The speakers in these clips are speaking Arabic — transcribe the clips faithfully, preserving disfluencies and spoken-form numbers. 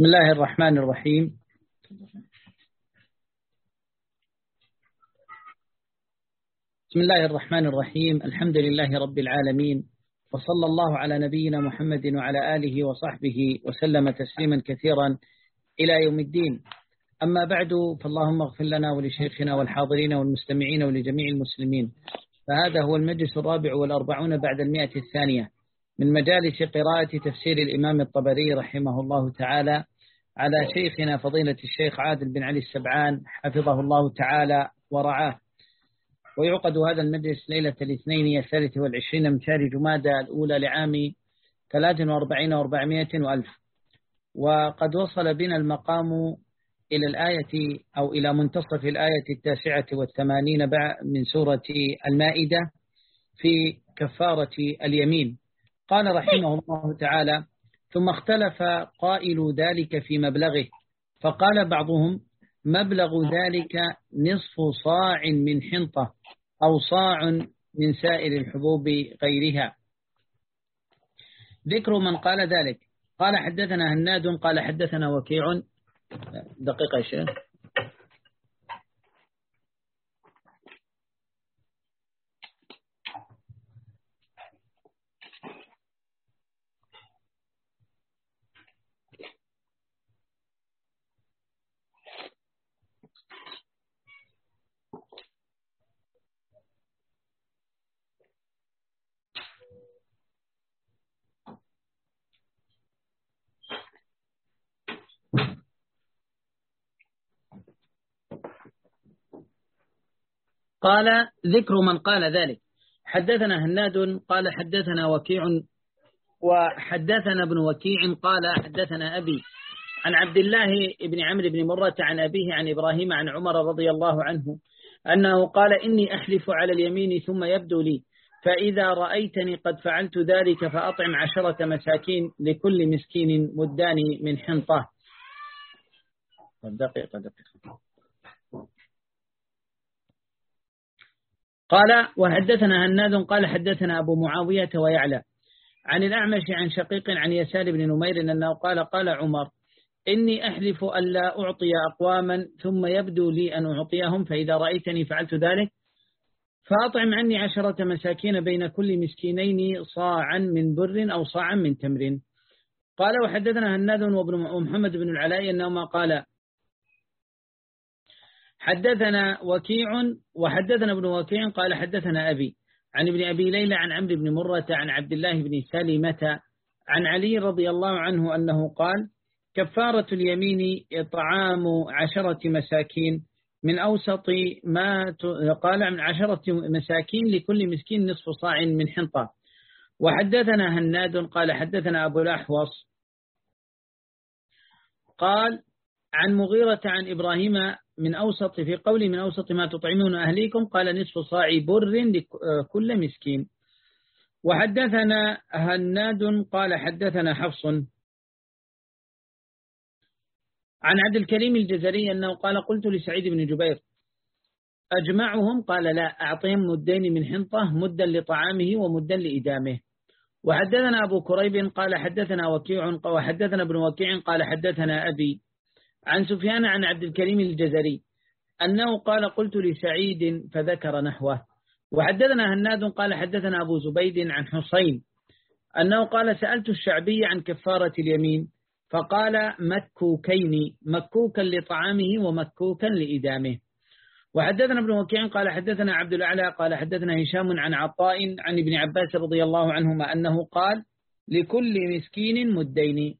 بسم الله الرحمن الرحيم. بسم الله الرحمن الرحيم الحمد لله رب العالمين، وصلى الله على نبينا محمد وعلى آله وصحبه وسلم تسليما كثيرا إلى يوم الدين. أما بعد، فاللهم اغفر لنا ولشيخنا والحاضرين والمستمعين ولجميع المسلمين. فهذا هو المجلس الرابع والأربعون بعد المئة الثانية من مجالس قراءة تفسير الإمام الطبري رحمه الله تعالى على شيخنا فضيلة الشيخ عادل بن علي السبعان حفظه الله تعالى ورعاه. ويعقد هذا المجلس ليلة الاثنين الثالث والعشرين من شهر جمادى الأولى لعام ثلاث وأربعين وأربعمائة وألف. وقد وصل بنا المقام إلى الآية أو إلى منتصف الآية التاسعة والثمانين من سورة المائدة في كفارة اليمين. قال رحمه الله تعالى: ثم اختلف قائل ذلك في مبلغه، فقال بعضهم: مبلغ ذلك نصف صاع من حنطة أو صاع من سائر الحبوب غيرها. ذكر من قال ذلك. قال حدثنا هناد قال حدثنا وكيع. دقيقة يا شيخ. قال ذكر من قال ذلك. حدثنا هناد قال حدثنا وكيع، وحدثنا ابن وكيع قال حدثنا أبي عن عبد الله بن عمرو بن مرة عن أبيه عن إبراهيم عن عمر رضي الله عنه أنه قال: إني أحلف على اليمين ثم يبدو لي، فإذا رأيتني قد فعلت ذلك فأطعم عشرة مساكين لكل مسكين مدان من حنطة. دقيقة دقيقة. قال وحدثنا هناد قال حدثنا أبو معاوية ويعلى عن الأعمش عن شقيق عن يسار بن نمير أنه قال: قال عمر: إني أحلف ألا أعطي أقواما ثم يبدو لي أن أعطيهم، فإذا رأيتني فعلت ذلك فأطعم عني عشرة مساكين بين كل مسكينين صاعا من بر أو صاعا من تمر. قال وحدثنا هناد ومحمد بن العلاء أنهما قال حدثنا وكيع وحدثنا ابن وكيع قال حدثنا أبي عن ابن أبي ليلى عن عمرو بن مرة عن عبد الله بن سلمة عن علي رضي الله عنه أنه قال: كفارة اليمين إطعام عشرة مساكين من أوسط ما قال من عشرة مساكين لكل مسكين نصف صاع من حنطة. وحدثنا هناد قال حدثنا أبو الأحوص قال عن مغيرة عن إبراهيم من أوسط في قولي من أوسط ما تطعمون أهليكم قال نصف صاع بر لكل مسكين. وحدثنا هناد قال حدثنا حفص عن عبد الكريم الجزري أنه قال: قلت لسعيد بن جبير: أجمعهم؟ قال: لا، أعطيهم مدين من حنطة، مدا لطعامه ومدا لإدامه. وحدثنا أبو كريب قال حدثنا وكيع وحدثنا ابن وكيع قال حدثنا أبي عن سفيان عن عبد الكريم الجزري أنه قال: قلت لسعيد فذكر نحوه. وحدثنا هناد قال حدثنا أبو زبيد عن حسين أنه قال: سألت الشعبي عن كفارة اليمين فقال: مكوكين، مكوكا لطعامه ومكوكا لإدامه. وحدثنا ابن وكيع قال حدثنا عبد الأعلى قال حدثنا هشام عن عطاء عن ابن عباس رضي الله عنهما أنه قال: لكل مسكين مدين.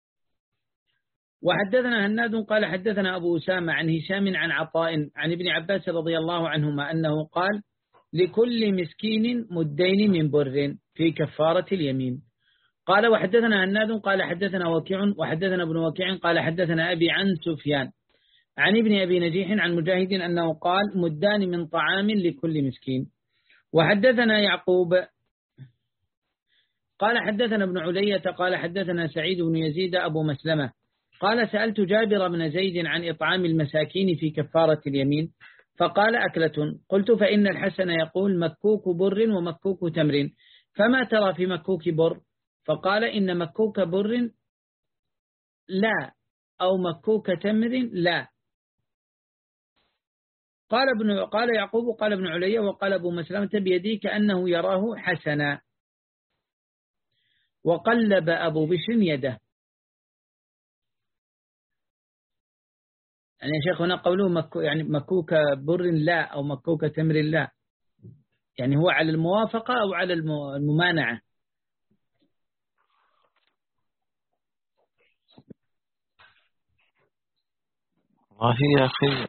وحدثنا هناد قال حدثنا أبو أسامة عن هشام عن عطاء عن ابن عباس رضي الله عنهما أنه قال: لكل مسكين مدين من بر في كفارة اليمين. قال وحدثنا هناد قال حدثنا وكيع وحدثنا ابن وكيع قال حدثنا أبي عن سفيان عن ابن أبي نجيح عن مجاهد أنه قال: مدان من طعام لكل مسكين. وحدثنا يعقوب قال حدثنا ابن علية قال حدثنا سعيد بن يزيد أبو مسلمة قال: سألت جابر بن زيد عن إطعام المساكين في كفارة اليمين فقال: أكلة. قلت: فإن الحسن يقول: مكوك بر ومكوك تمر، فما ترى في مكوك بر؟ فقال: إن مكوك بر لا أو مكوك تمر لا. قال ابن قال يعقوب قال ابن علي وقال أبو مسلمة بيدي كأنه يراه حسنا. وقلب أبو بشر يده. يعني يا شيخ هنا قوله مكو يعني مكوك بر لا أو مكوك تمر لا، يعني هو على الموافقة أو على الممانعة؟ والله يا أخي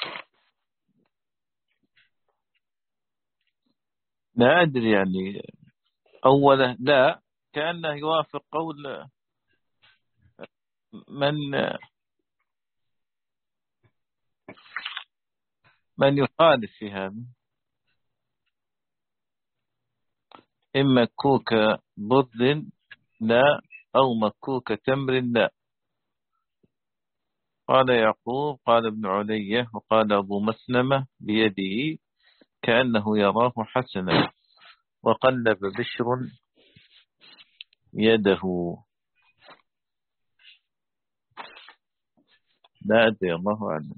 لا أدري، يعني أوله لا كأنه يوافق قول من من يخالف في هذا. إما مكوك بر لا أو مكوك تمر لا. قال يعقوب قال ابن علي وقال أبو مسلمة بيده كأنه يراه حسنا. وقلب بشر يده. لا أدري، الله أعلم.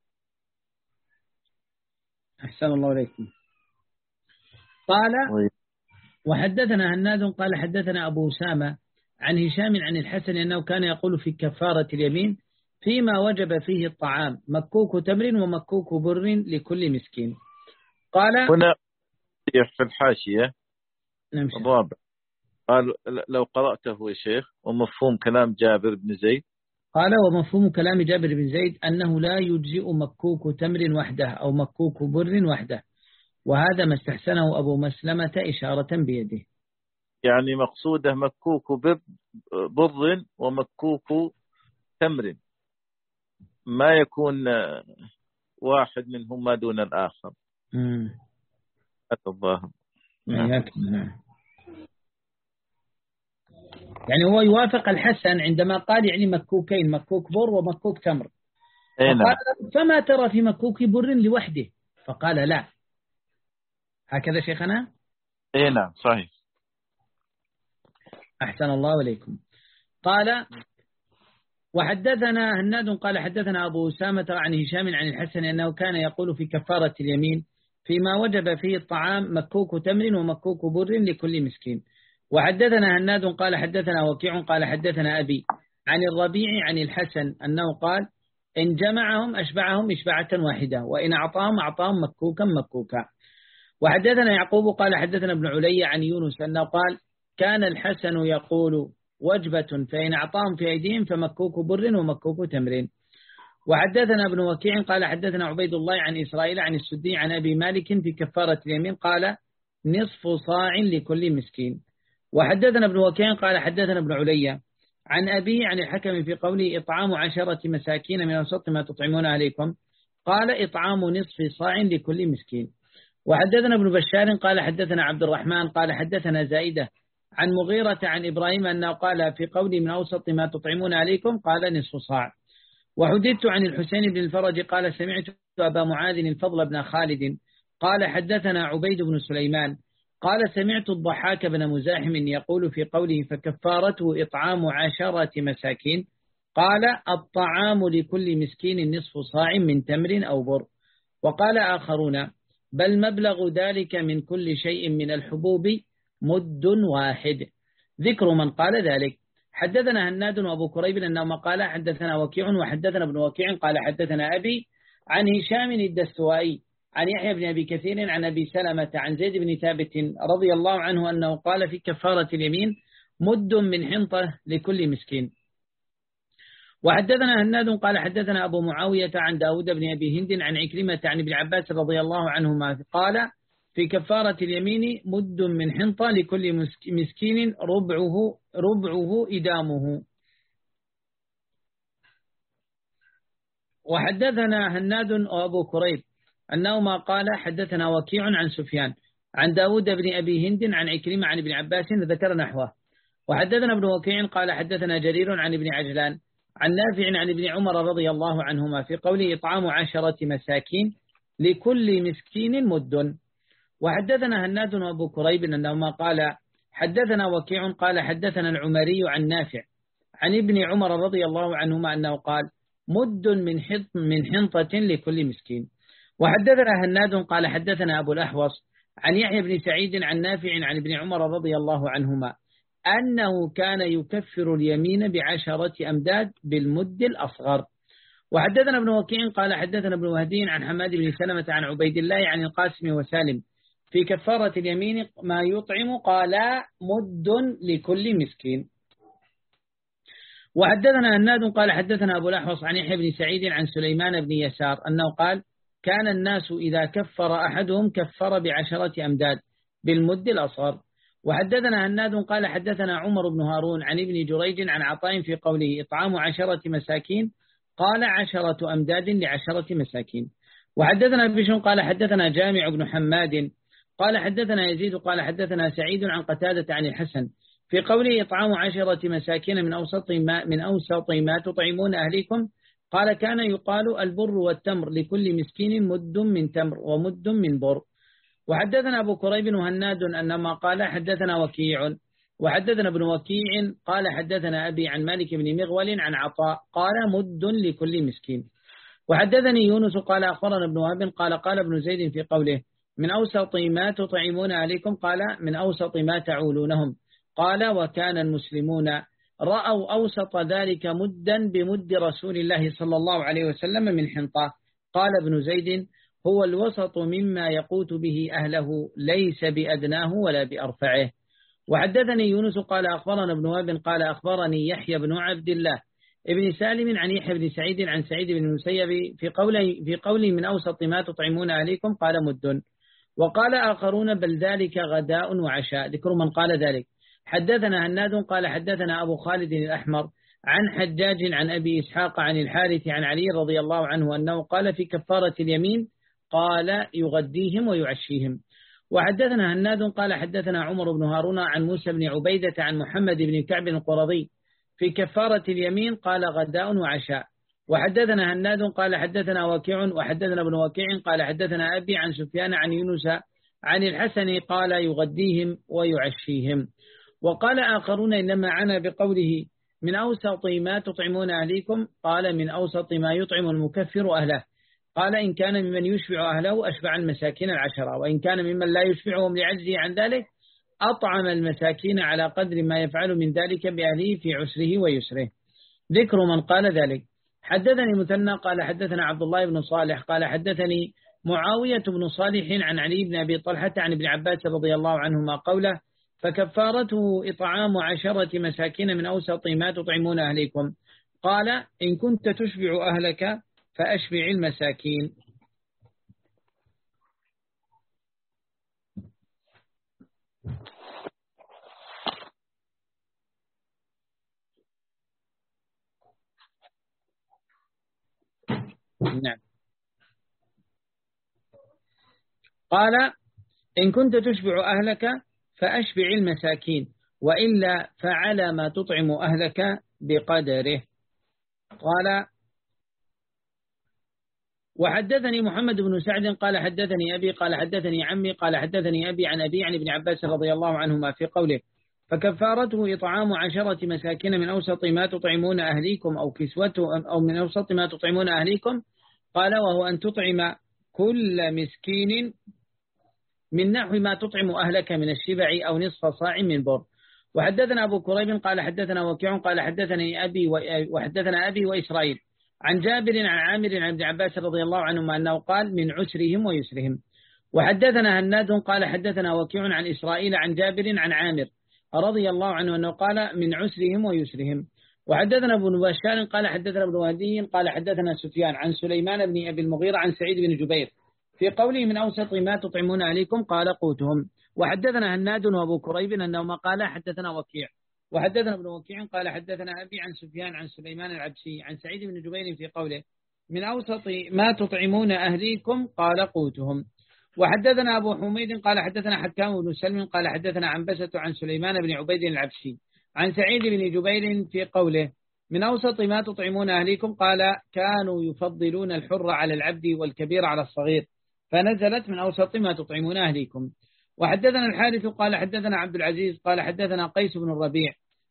أحسن الله عليكم. قال وحدثنا هناد قال حدثنا أبو أسامة عن هشام عن الحسن أنه كان يقول في كفارة اليمين فيما وجب فيه الطعام مكوك تمر ومكوك بر لكل مسكين. قال هنا في الحاشية نمشي. الرابع قال لو قرأته يا شيخ ومفهوم كلام جابر بن زيد. قال ومفهوم كلام جابر بن زيد أنه لا يجزئ مكوك تمر وحده أو مكوك بر وحده، وهذا ما استحسنه أبو مسلمة إشارة بيده. يعني مقصوده مكوك بر, بر ومكوك تمر، ما يكون واحد منهما دون الآخر. هذا الظاهر. نعم. نعم. يعني هو يوافق الحسن عندما قال يعني مكوكين، مكوك بر ومكوك تمر. فقال فما ترى في مكوك بر لوحده؟ فقال لا. هكذا شيخنا؟ اي نعم صحيح. أحسن الله عليكم. قال وحدثنا هناد قال حدثنا أبو أسامة عن هشام عن الحسن أنه كان يقول في كفارة اليمين فيما وجب فيه الطعام مكوك تمر ومكوك بر لكل مسكين. وحدثنا هناد قال حدثنا وكيع قال حدثنا أبي عن الربيع عن الحسن أنه قال إن جمعهم أشبعهم إشبعة واحدة وإن أعطاهم أعطاهم مكوكا مكوكا. وحدثنا يعقوب قال حدثنا ابن علي عن يونس أنه قال كان الحسن يقول وجبة فإن أعطاهم في أيديهم فمكوك بر ومكوك تمر. وحدثنا ابن وكيع قال حدثنا عبيد الله عن إسرائيل عن السدي عن أبي مالك في كفارة اليمين قال نصف صاع لكل مسكين. وحدثنا ابن وكيع قال حدثنا ابن علي عن أبي عن الحكم في قوله إطعام عشرة مساكين من أوسط ما تطعمون عليكم قال إطعام نصف صاع لكل مسكين. وحدثنا ابن بشار قال حدثنا عبد الرحمن قال حدثنا زائدة عن مغيرة عن إبراهيم أنه قال في قوله من أوسط ما تطعمون عليكم قال نصف صاع. وحدثت عن الحسين بن الفرج قال سمعت أبا معاذ الفضل بن خالد قال حدثنا عبيد بن سليمان قال سمعت الضحاك بن مزاحم يقول في قوله فكفارته إطعام عشرة مساكين قال الطعام لكل مسكين نصف صاع من تمر أو بر. وقال آخرون بل مبلغ ذلك من كل شيء من الحبوب مد واحد. ذكر من قال ذلك. حدثنا هناد وأبو كريب أنهما قال حدثنا وكيع وحدثنا ابن وكيع قال حدثنا أبي عن هشام الدستوائي عن يحيى بن أبي كثير عن أبي سلمة عن زيد بن ثابت رضي الله عنه أنه قال في كفارة اليمين مد من حنطة لكل مسكين. وحدثنا هناد قال حدثنا أبو معاوية عن داود بن أبي هند عن عكرمة عن ابن عباس رضي الله عنهما قال في كفارة اليمين مد من حنطة لكل مسكين ربعه ربعه إدامه. وحدثنا هناد وأبو كريب أنهما قال حدثنا وكيع عن سفيان عن داود بن أبي هند عن عكرمة عن ابن عباس ذكر نحوه. وحدثنا ابن وكيع قال حدثنا جرير عن ابن عجلان عن نافع عن ابن عمر رضي الله عنهما في قوله إطعام عشرة مساكين لكل مسكين مد. وحدثنا هناد وأبو كريب أنهما قال حدثنا وكيع قال حدثنا العمري عن نافع عن ابن عمر رضي الله عنهما أنه قال مد من حنط من حنطة لكل مسكين. وحدثنا هناد قال حدثنا أبو الأحوص عن يحيى بن سعيد عن نافع عن ابن عمر رضي الله عنهما أنه كان يكفر اليمين بعشرة أمداد بالمد الأصغر. وحدثنا ابن وكيع قال حدثنا ابن وهدي عن حماد بن سلمة عن عبيد الله عن القاسم وسالم في كفارة اليمين ما يطعم قال مد لكل مسكين. وحدثنا هناد قال حدثنا أبو الأحوص عن يحيى بن سعيد عن سليمان بن يسار أنه قال كان الناس إذا كفر أحدهم كفر بعشرة أمداد بالمد الأصغر. وحدثنا هناد قال حدثنا عمر بن هارون عن ابن جريج عن عطاء في قوله إطعام عشرة مساكين قال عشرة أمداد لعشرة مساكين. وحدثنا بشر قال حدثنا جامع بن حماد قال حدثنا يزيد قال حدثنا سعيد عن قتادة عن الحسن في قوله إطعام عشرة مساكين من أوسط ما من أوسط ما تطعمون أهليكم قال كان يقال البر والتمر لكل مسكين مد من تمر ومد من بر. وحدثنا أبو كريب وهناد أنما قال حدثنا وكيع وحدثنا ابن وكيع قال حدثنا أبي عن مالك بن مغول عن عطاء قال مد لكل مسكين. وحدثني يونس قال أخبرنا ابن وهب قال قال ابن زيد في قوله من أوسط ما تطعمون أهليكم قال من أوسط ما تعولونهم قال وكان المسلمون رأوا أوسط ذلك مدا بمد رسول الله صلى الله عليه وسلم من حنطة. قال ابن زيد هو الوسط مما يقوت به أهله ليس بأدناه ولا بأرفعه. وحدثني يونس قال أخبرنا ابن وهب قال أخبرني يحيى بن عبد الله ابن سالم عن يحيى بن سعيد عن سعيد بن المسيب في قوله في قوله من أوسط ما تطعمون أهليكم قال مد. وقال آخرون بل ذلك غداء وعشاء. ذكر من قال ذلك. حدثنا هناد قال حدثنا أبو خالد الأحمر عن حجاج عن أبي إسحاق عن الحارث عن علي رضي الله عنه أنه قال في كفارة اليمين قال يغديهم ويعشيهم. وحدثنا هناد قال حدثنا عمر بن هارون عن موسى بن عبيدة عن محمد بن كعب القرظي في كفارة اليمين قال غداء وعشاء. وحدثنا هناد قال حدثنا وكيع وحدثنا ابن وكيع قال حدثنا أبي عن سفيان عن يونس عن الحسن قال يغديهم ويعشيهم. وقال آخرون إنما عنا بقوله من أوسط ما تطعمون أهليكم قال من أوسط ما يطعم المكفر أهله قال إن كان ممن يشبع أهله أشبع المساكين العشرة وإن كان ممن لا يشبعهم لعجزه عن ذلك أطعم المساكين على قدر ما يفعل من ذلك بأهله في عسره ويسره. ذكر من قال ذلك. حدثني مثنى قال حدثنا عبد الله بن صالح قال حدثني معاوية بن صالح عن علي بن أبي طلحة عن ابن عباس رضي الله عنهما قوله فكفارته إطعام عشرة مساكين من أوسط ما تطعمون أهليكم قال إن كنت تشبع أهلك فأشبع المساكين. نعم. قال إن كنت تشبع أهلك فأشبع المساكين وإلا فعلى ما تطعم أهلك بقدره. قال وحدثني محمد بن سعد قال حدثني أبي قال حدثني عمي قال حدثني أبي عن أبي عن ابن عباس رضي الله عنهما في قوله فكفارته إطعام عشرة مساكين من أوسط ما تطعمون أهليكم أو كسوته أو من أوسط ما تطعمون أهليكم قال وهو أن تطعم كل مسكين من نحو ما تطعم أهلك من الشبع أو نصف صاع من بر. وحدثنا أبو كريب قال حدثنا وكيع قال حدثني أبي وحدثنا أبي وإسرائيل عن جابر عن عامر عن ابن عباس رضي الله عنهما أنه قال من عسرهم ويسرهم. وحدثنا هناد قال حدثنا وكيع عن إسرائيل عن جابر عن عامر رضي الله عنه أنه قال من عسرهم ويسرهم. وحدثنا ابن بشار قال حدثنا ابن وهدي قال حدثنا سفيان عن سليمان بن أبي المغيرة عن سعيد بن جبير في قوله من أوسط ما تطعمون عليكم قال قوتهم. وحدثنا هناد وأبو كريب أنهما قال حدثنا وكيع وحدثنا ابن وكيع قال حدثنا أبي عن سفيان عن سليمان العبسي عن سعيد بن جبير في قوله من أوسط ما تطعمون أهليكم قال قوتهم. وحدثنا أبو حميد قال حدثنا حكام بن سلم قال حدثنا عنبسة عن سليمان بن عبيد العبسي عن سعيد بن جبير في قوله من أوسط ما تطعمون أهليكم قال كانوا يفضلون الحر على العبد والكبير على الصغير فنزلت من أوسط ما تطعمون أهليكم. وحدثنا الحارث قال حدثنا عبد العزيز قال حدثنا قيس بن الربيع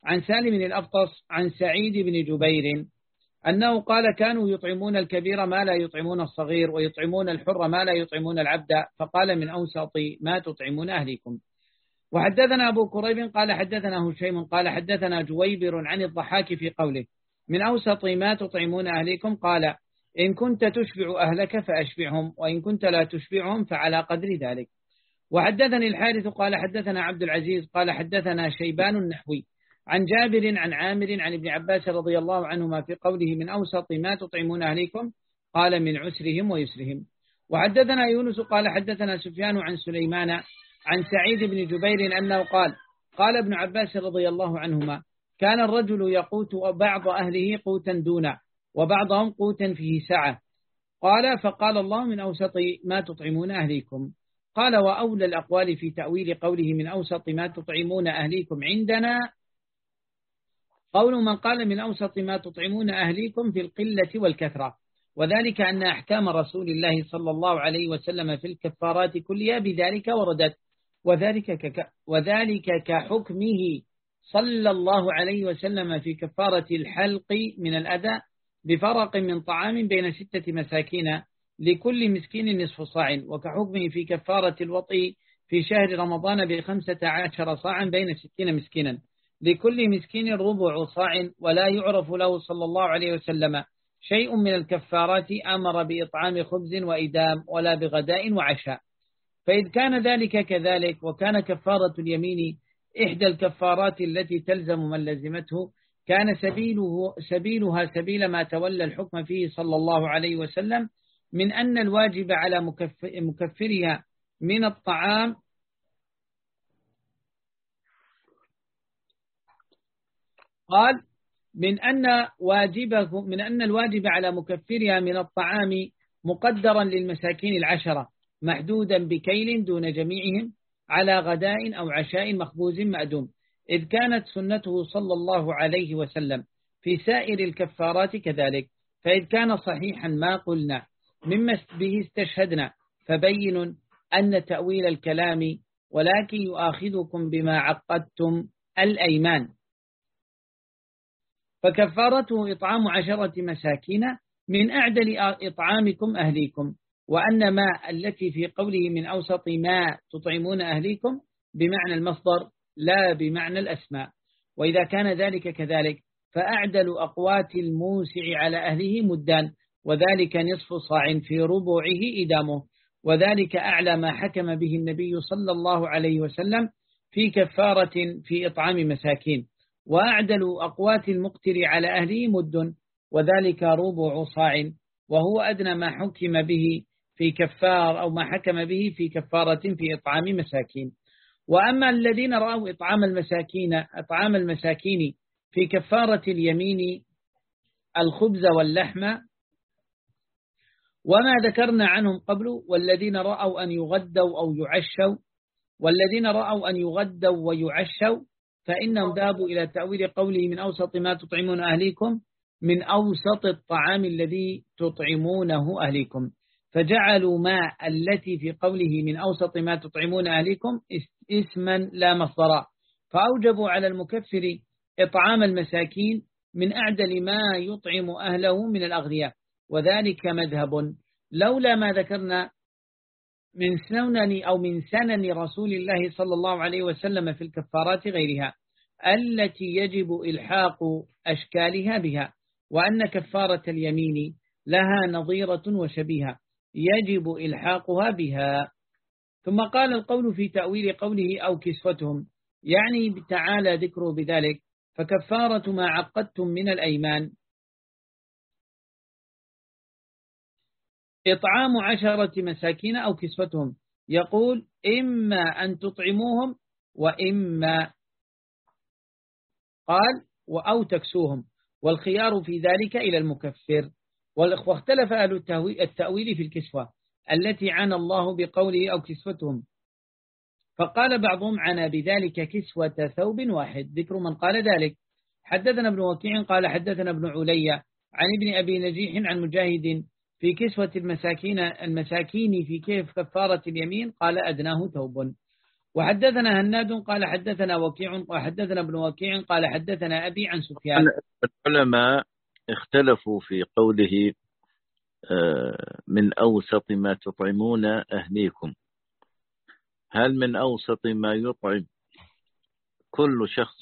عن سالم بن الأبطس عن سعيد بن جبير أنه قال كانوا يطعمون الكبير ما لا يطعمون الصغير ويطعمون الحر ما لا يطعمون العبد، فقال من أوسط ما تطعمون أهليكم. وحدثنا أبو كريب قال حدثنا هشيم قال حدثنا جويبر عن الضحاك في قوله من أوسط ما تطعمون أهليكم قال إن كنت تشبع أهلك فأشبعهم وإن كنت لا تشبعهم فعلى قدر ذلك. وحدثني الحارث قال حدثنا عبد العزيز قال حدثنا شيبان النحوي عن جابر عن عامر عن ابن عباس رضي الله عنهما في قوله من أوسط ما تطعمون أهليكم قال من عسرهم ويسرهم. وحدثنا يونس قال حدثنا سفيان عن سليمان عن سعيد بن جبير أنه قال قال ابن عباس رضي الله عنهما كان الرجل يقوت بعض أهله قوتا دونا وبعضهم قوتا فيه سعة، قال فقال الله من أوسط ما تطعمون أهليكم. قال وأولى الأقوال في تأويل قوله من أوسط ما تطعمون أهليكم عندنا قول من قال من أوسط ما تطعمون أهليكم في القلة والكثرة، وذلك أن أحكام رسول الله صلى الله عليه وسلم في الكفارات كلها بذلك وردت، وذلك كك وذلك كحكمه صلى الله عليه وسلم في كفارة الحلق من الأذى بفرق من طعام بين ستة مساكين لكل مسكين نصف صاع، وكحكمه في كفارة الوطء في شهر رمضان بخمسة عشر صاعا بين ستين مسكينا لكل مسكين ربع صاع، ولا يعرف له صلى الله عليه وسلم شيء من الكفارات أمر بإطعام خبز وإدام ولا بغداء وعشاء. فإذ كان ذلك كذلك وكان كفارة اليمين إحدى الكفارات التي تلزم من لزمته كان سبيله سبيلها سبيل ما تولى الحكم فيه صلى الله عليه وسلم من أن الواجب على مكفرها من الطعام قال من أن واجبه من أن الواجب على مكفرها من الطعام مقدرا للمساكين العشرة محدودا بكيل دون جميعهم على غداء أو عشاء مخبوز مأدوم، إذ كانت سنته صلى الله عليه وسلم في سائر الكفارات كذلك. فإذ كان صحيحا ما قلنا مما به استشهدنا فبين أن تأويل الكلام ولكن يؤاخذكم بما عقدتم الأيمان، فكفارته إطعام عشرة مساكين من أعدل إطعامكم أهليكم، وأن ما التي في قوله من أوسط ما تطعمون أهليكم بمعنى المصدر لا بمعنى الأسماء. وإذا كان ذلك كذلك فأعدل أقوات الموسع على أهله مدان، وذلك نصف صاع في ربعه إدامه، وذلك أعلى ما حكم به النبي صلى الله عليه وسلم في كفارة في إطعام مساكين. وأعدل أقوات المقتر على أهله مد، وذلك ربع صاع، وهو أدنى ما حكم به في كفار أو ما حكم به في كفارة في إطعام مساكين. وأما الذين رأوا إطعام المساكين إطعام المساكين في كفارة اليمين الخبز واللحم وما ذكرنا عنهم قبل، والذين رأوا أن يغدوا أو يعشوا والذين رأوا أن يغدوا ويعشوا فإنهم ذهبوا إلى تأويل قوله من أوسط ما تطعمون أهليكم من أوسط الطعام الذي تطعمونه أهليكم، فجعلوا ما التي في قوله من أوسط ما تطعمون أهليكم اسما لا مصدرا، فأوجبوا على المكفر إطعام المساكين من أعدل ما يطعم أهله من الأغذية، وذلك مذهب لولا ما ذكرنا من سنن أو من سنن رسول الله صلى الله عليه وسلم في الكفارات غيرها التي يجب إلحاق أشكالها بها، وأن كفارة اليمين لها نظيرة وشبيهة يجب إلحاقها بها. ثم قال القول في تأويل قوله أو كسوتهم، يعني تعالى ذكره بذلك، فكفارة ما عقدتم من الأيمان إطعام عشرة مساكين أو كسوتهم، يقول إما أن تطعموهم وإما قال أو تكسوهم، والخيار في ذلك إلى المكفر. واختلف أهل التأويل في الكسوة التي عانى الله بقوله أو كسوتهم، فقال بعضهم عنا بذلك كسوة ثوب واحد، ذكر من قال ذلك. حدثنا ابن وكيع قال حدثنا ابن علي عن ابن أبي نجيح عن مجاهد في كسوة المساكين المساكين في كيف كفارة اليمين قال أدناه ثوب. وحدثنا هناد قال حدثنا وكيع وحدثنا ابن وكيع قال حدثنا أبي عن سفيان. العلماء اختلفوا في قوله من أوسط ما تطعمون أهليكم، هل من أوسط ما يطعم كل شخص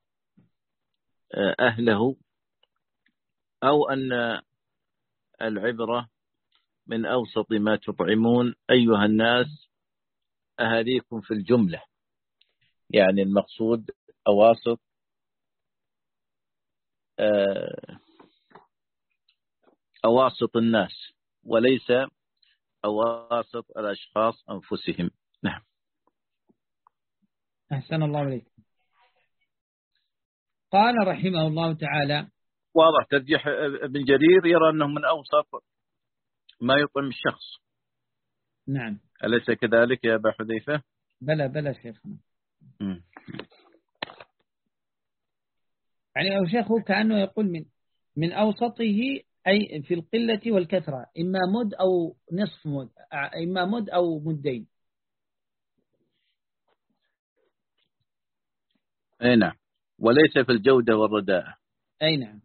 أهله، أو أن العبرة من أوسط ما تطعمون أيها الناس أهاليكم في الجملة، يعني المقصود أواسط أواسط الناس وليس أواسط الأشخاص أنفسهم. نعم. أحسن الله عليك. قال رحمه الله تعالى واضح ترجيح ابن جرير، يرى أنه من أوسط ما يطعم الشخص. نعم. أليس كذلك يا أبا حذيفة؟ بلى بلى شيخنا. يعني أو شيخه كأنه يقول من من أوسطه أي في القلة والكثرة، إما مد أو نصف مد، إما مد أو مدين. أي نعم، وليس في الجودة والرداءة. أي نعم.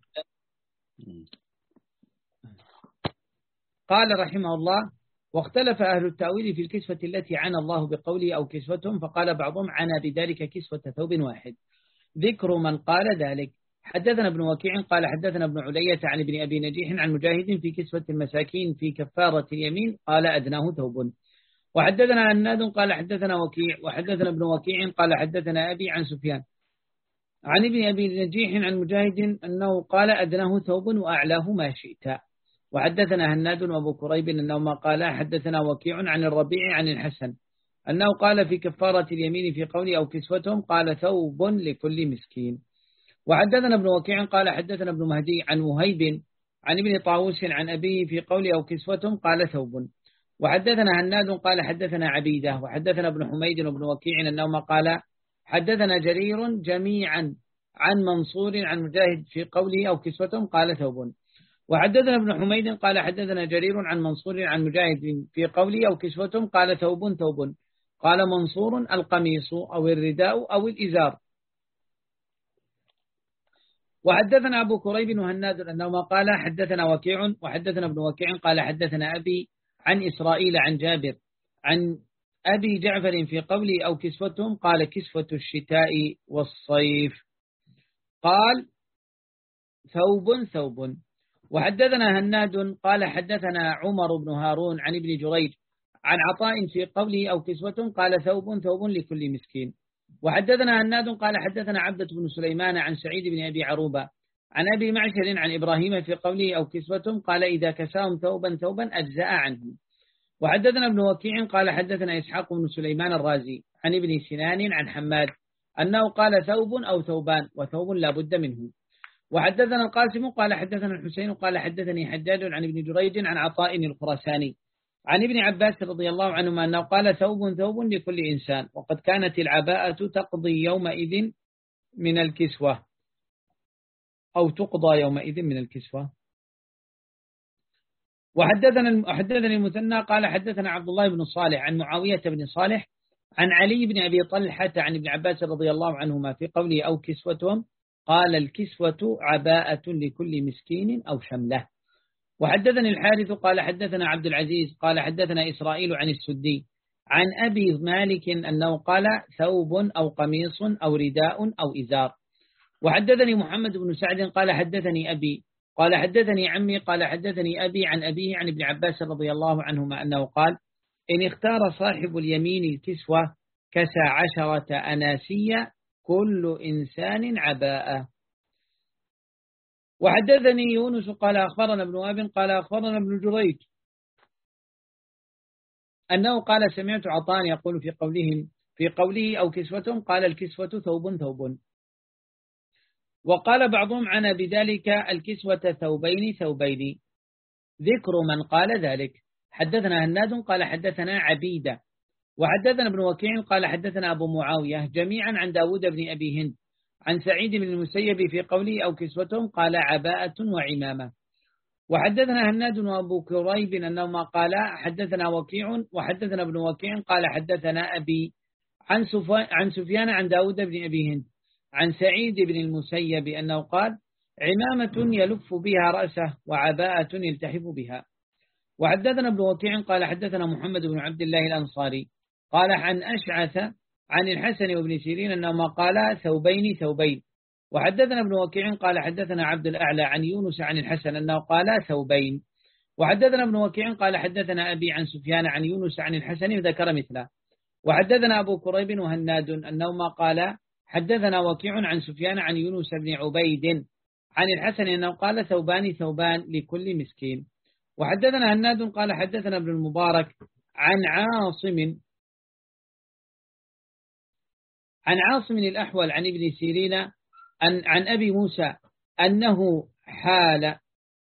قال رحمه الله واختلف أهل التأويل في الكسوة التي عنى الله بقوله أو كسوتهم، فقال بعضهم عنى بذلك كسوة ثوب واحد، ذكر من قال ذلك. حدثنا ابن وكيع قال حدثنا ابن علية عن ابن أبي نجيح عن مجاهد في كسوة المساكين في كفارة اليمين قال أدناه ثوب. وحدثنا هناد قال حدثنا وكيع وحدثنا ابن وكيع قال حدثنا أبي عن سفيان عن ابن أبي نجيح عن مجاهد أنه قال أدناه ثوب وأعلاه ما شئت. وحدثنا هناد وابو كريب أنهما قال حدثنا وكيع عن الربيع عن الحسن أنه قال في كفارة اليمين في قوله أو كسوتهم قال ثوب لكل مسكين. وحدثنا ابن وكيع قال حدثنا ابن مهدي عن وهيب عن ابن طاووس عن أبيه في قوله أو كسوتهم قال ثوب. وحدثنا هناد قال حدثنا عبيدة وحدثنا ابن حميد وابن وكيع أنهما قال حدثنا جرير جميعا عن منصور عن مجاهد في قوله أو كسوتهم قال ثوب. وحدثنا ابن حميد قال حدثنا جرير عن منصور عن مجاهد في قوله أو كسوتهم قال ثوب ثوب. قال منصور القميص أو الرداء أو الإزار. وحدثنا أبو كريب وهناد أنهما قال حدثنا وكيع وحدثنا ابن وكيع قال حدثنا أبي عن إسرائيل عن جابر عن أبي جعفر في قوله أو كسوتهم قال كسوة الشتاء والصيف قال ثوب ثوب. وحدثنا هناد قال حدثنا عمر بن هارون عن ابن جريج عن عطاء في قوله أو كسوة قال ثوب ثوب لكل مسكين. وحدثنا هناد قال حدثنا عبدة بن سليمان عن سعيد بن أبي عروبة عن أبي معشر عن إبراهيم في قوله أو كسوة قال إذا كساهم ثوبا ثوبا أجزاء عنه. وحدثنا ابن وكيع قال حدثنا إسحاق بن سليمان الرازي عن ابن سنان عن حماد أنه قال ثوب أو ثوبان وثوب لا بد منه. وحدثنا القاسم قال حدثنا الحسين قال حدثني حجاج عن ابن جريج عن عطاء الخراساني عن ابن عباس رضي الله عنهما أنه قال ثوب ثوب لكل إنسان، وقد كانت العباءة تقضي يومئذ من الكسوة أو تقضى يومئذ من الكسوة. وحدثنا حدثني المثنى قال حدثنا عبد الله بن صالح عن معاوية بن صالح عن علي بن أبي طلحة عن ابن عباس رضي الله عنهما في قوله أو كسوتهم قال الكسوة عباءة لكل مسكين أو شمله. وحدثني الحارث قال حدثنا عبد العزيز قال حدثنا إسرائيل عن السدي عن أبي مالك أنه قال ثوب أو قميص أو رداء أو إزار. وحدثني محمد بن سعد قال حدثني أبي قال حدثني عمي قال حدثني أبي عن أبيه عن ابن عباس رضي الله عنهما أنه قال إن اختار صاحب اليمين الكسوة كسى عشرة أناسية كل إنسان عباءة. وحدثني يونس قال أخبرنا ابن وهب قال أخبرنا ابن جريج أنه قال سمعت عطاء يقول في قولهم في قوله أو كسوتهم قال الكسوة ثوب ثوب. وقال بعضهم عنا بذلك الكسوة ثوبين ثوبين، ذكر من قال ذلك. حدثنا هناد قال حدثنا عبيدة وحدثنا ابن وكيع قال حدثنا أبو معاوية جميعا عن داود بن أبي هند عن سعيد بن المسيب في قوله أو كسوتهم قال عباءة وعمامة. وحدثنا هناد وأبو كريب أنهما قال حدثنا وكيع وحدثنا ابن وكيع قال حدثنا أبي عن سفيان عن داود بن أبي هند عن سعيد بن المسيب أنه قال عمامة يلف بها رأسه وعباءة يلتحف بها. وحدثنا ابن وكيع قال حدثنا محمد بن عبد الله الأنصاري قال عن أشعث عن الحسن وابن سيرين أنهما قالا ثوبين ثوبين. وحدثنا ابن وكيع قال حدثنا عبد الأعلى عن يونس عن الحسن أنه قالا ثوبين. وحدثنا ابن وكيع قال حدثنا أبي عن سفيان عن يونس عن الحسن وذكر مثله. وحدثنا أبو كريب وهناد أنهما قال حدثنا وكيع عن سفيان عن يونس بن عبيد عن الحسن أنه قال ثوبان ثوبان لكل مسكين. وحدثنا هناد قال حدثنا ابن المبارك عن عاصم عن عاصم الأحول عن ابن سيرين عن, عن أبي موسى أنه حال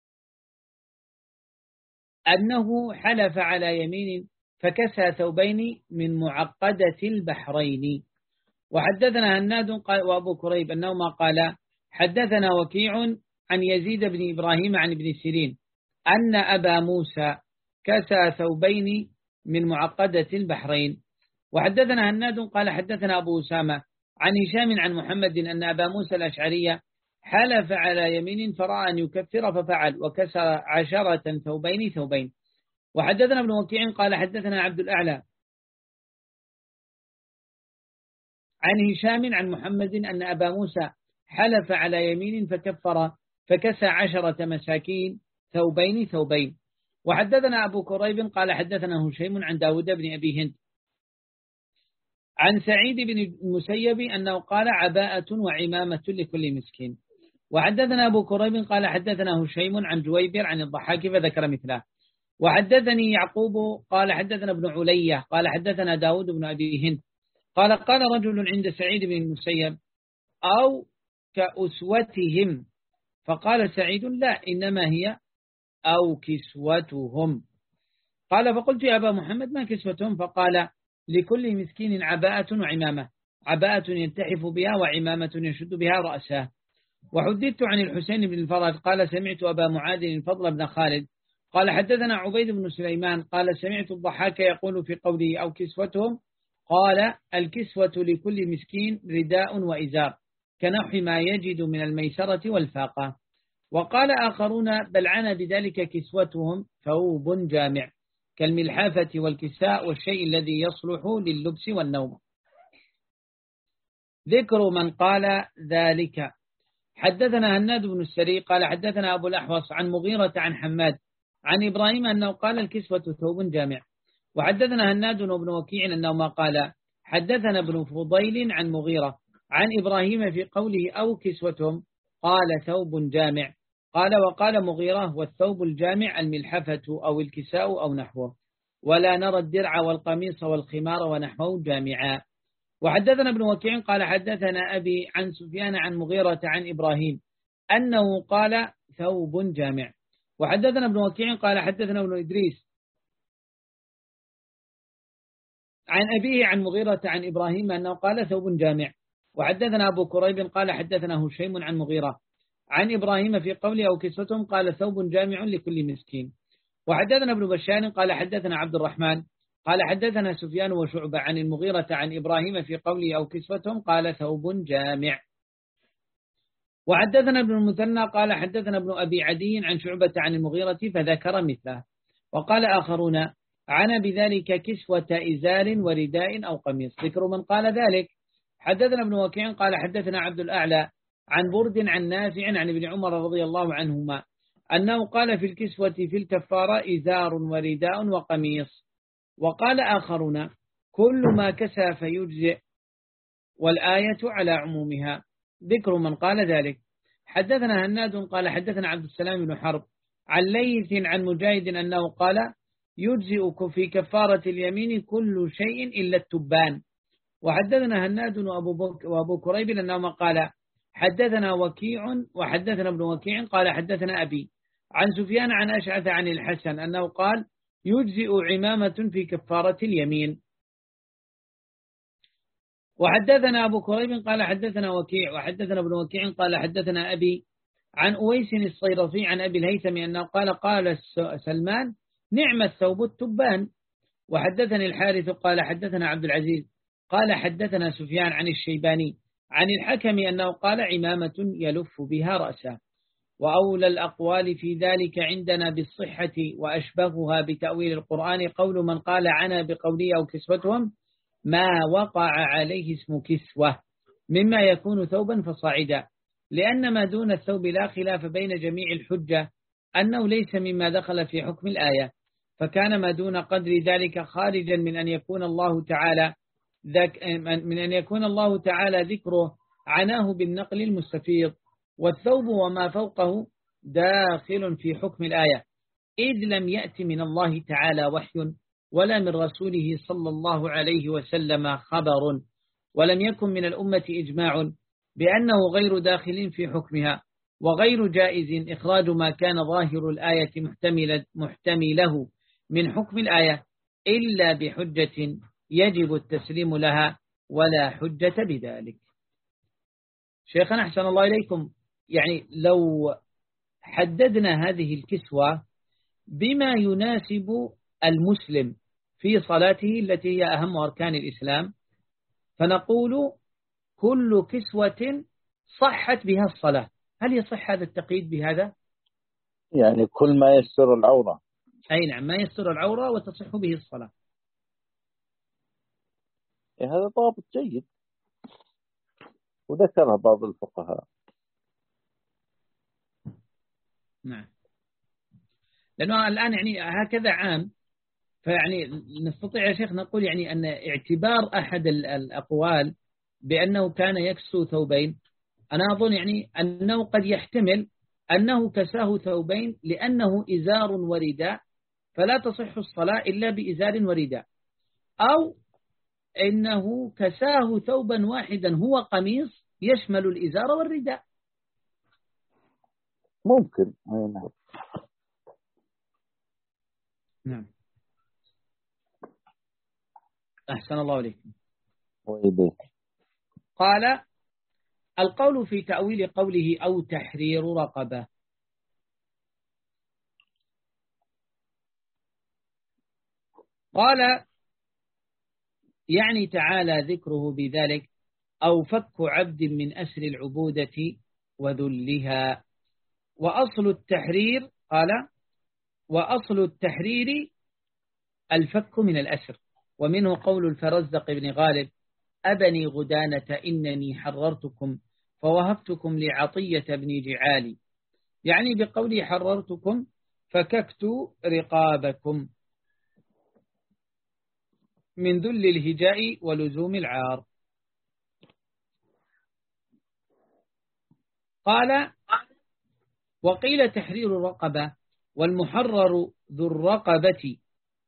أنه حلف على يمين فكسى ثوبين من معقدة البحرين. وحدثنا هناد وأبو كريب أنهما قال حدثنا وكيع عن يزيد بن إبراهيم عن ابن سيرين أن أبا موسى كسى ثوبين من معقدة البحرين. وحدثنا هناد قال حدثنا أبو أسامة عن هشام عن محمد أن أبا موسى الأشعري حلف على يمين فرأى أن يكفر ففعل وكسى عشرة ثوبين ثوبين. وحدثنا ابن وكيع قال حدثنا عبد الأعلى عن هشام عن محمد أن أبا موسى حلف على يمين فكفر فكسى عشرة مساكين ثوبين ثوبين. وحدثنا أبو كريب قال حدثنا هشيم عن داود بن أبي هند عن سعيد بن المسيب أنه قال عباءة وعمامة لكل مسكين. وحدثنا أبو كريب قال حدثنا هشيم عن جويبر عن الضحاك فذكر مثله. وحدثني يعقوب قال حدثنا ابن علية قال حدثنا داود بن أبي هند قال قال رجل عند سعيد بن المسيب أو كأسوتهم فقال سعيد لا إنما هي أو كسوتهم. قال فقلت يا أبا محمد ما كسوتهم؟ فقال لكل مسكين عباءة وعمامة، عباءة يلتحف بها وعمامة يشد بها رأسه. وحدثت عن الحسين بن الفرج قال سمعت أبا معاذ الفضل بن خالد قال حدثنا عبيد بن سليمان قال سمعت الضحاك يقول في قوله أو كسوتهم قال الكسوة لكل مسكين رداء وإزار كنحو ما يجد من الميسرة والفاقة. وقال آخرون بل عنا بذلك كسوتهم ثوب جامع كالملحافة والكساء والشيء الذي يصلح لللبس والنوم. ذكر من قال ذلك. حدثنا هناد بن السري قال حدثنا أبو الأحوص عن مغيرة عن حماد عن إبراهيم أنه قال الكسوة ثوب جامع. وحدثنا هناد بن وكيع أنه ما قال حدثنا ابن فضيل عن مغيرة عن إبراهيم في قوله أو كسوتهم قال ثوب جامع. قال وقال مغيرة والثوب الجامع الملحفة أو الكساء أو نحوه، ولا نرى الدرع والقميص والخمار ونحوه جامعا. وحدثنا ابن وكيع قال حدثنا أبي عن سفيان عن مغيرة عن إبراهيم أنه قال ثوب جامع. وحدثنا ابن وكيع قال حدثنا ابن إدريس عن أبيه عن مغيرة عن إبراهيم أنه قال ثوب جامع. وحدثنا أبو كريب قال حدثنا هشيم عن مغيرة عن إبراهيم في قوله أو كسوتهم قال ثوب جامع لكل مسكين. وحدثنا ابن بشار قال حدثنا عبد الرحمن قال حدثنا سفيان وشعبة عن المغيرة عن إبراهيم في قوله أو كسوتهم قال ثوب جامع. وحدثنا ابن المثنى قال حدثنا ابن أبي عدي عن شعبة عن المغيرة فذكر مثله. وقال آخرون عنا بذلك كسوة إزار ورداء أو قميص. ذكر من قال ذلك. حدثنا ابن وكيع قال حدثنا عبد الأعلى عن برد عن نافع عن ابن عمر رضي الله عنهما أنه قال في الكسوة في الكفارة إزار ورداء وقميص. وقال آخرون كل ما كسى فيجزئ والآية على عمومها. ذكر من قال ذلك. حدثنا هناد قال حدثنا عبد السلام بن حرب عن ليث عن مجاهد أنه قال يجزئك في كفارة اليمين كل شيء إلا التبان. وحدثنا هناد وأبو كريب أنهما قال حدثنا وكيع وحدثنا ابن وكيع قال حدثنا أبي عن سفيان عن أشعث عن الحسن أنه قال يجزئ عمامة في كفارة اليمين. وحدثنا أبو كريب قال حدثنا وكيع وحدثنا ابن وكيع قال حدثنا أبي عن أويس الصيرفي عن أبي الهيثم أنه قال قال سلمان نعم الثوب التبان. وحدثني الحارث قال حدثنا عبد العزيز قال حدثنا سفيان عن الشيباني عن الحكم أنه قال عمامة يلف بها رأسه. وأولى الأقوال في ذلك عندنا بالصحة وأشبهها بتأويل القرآن قول من قال عنا بقوله أو كسوتهم ما وقع عليه اسم كسوة مما يكون ثوبا فصاعدا، لأن ما دون الثوب لا خلاف بين جميع الحجة أنه ليس مما دخل في حكم الآية، فكان ما دون قدر ذلك خارجا من أن يكون الله تعالى من أن يكون الله تعالى ذكره عناه بالنقل المستفيض، والثوب وما فوقه داخل في حكم الآية، إذ لم يأتي من الله تعالى وحي ولا من رسوله صلى الله عليه وسلم خبر، ولم يكن من الأمة إجماع بأنه غير داخل في حكمها، وغير جائز إخراج ما كان ظاهر الآية محتمل محتمله من حكم الآية إلا بحجة يجب التسليم لها ولا حجة بذلك. شيخنا أحسن الله إليكم، يعني لو حددنا هذه الكسوة بما يناسب المسلم في صلاته التي هي أهم أركان الإسلام، فنقول كل كسوة صحت بها الصلاة، هل يصح هذا التقييد بهذا؟ يعني كل ما يستر العورة. أي نعم، ما يستر العورة وتصح به الصلاة. إيه هذا ضابط جيد وذكرها بعض الفقهاء. نعم، لأنه الآن يعني هكذا عام، فيعني نستطيع يا شيخ نقول يعني أن اعتبار أحد الأقوال بأنه كان يكسو ثوبين، أنا أظن يعني أنه قد يحتمل أنه كساه ثوبين لأنه إزار ورداء فلا تصح الصلاة إلا بإزار ورداء، أو إنه كساه ثوبا واحدا هو قميص يشمل الإزار والرداء. ممكن. نعم. نعم. أحسن الله عليكم. وإيديه. قال القول في تأويل قوله أو تحرير رقبة. قال يعني تعالى ذكره بذلك أو فك عبد من أسر العبودة وذلها. وأصل التحرير قال وأصل التحرير الفك من الأسر، ومنه قول الفرزدق بن غالب أبني غدانة إنني حررتكم فوهبتكم لعطية بن جعالي، يعني بقولي حررتكم فككت رقابكم من ذل الهجاء ولزوم العار. قال وقيل تحرير الرقبة والمحرر ذو الرقبة،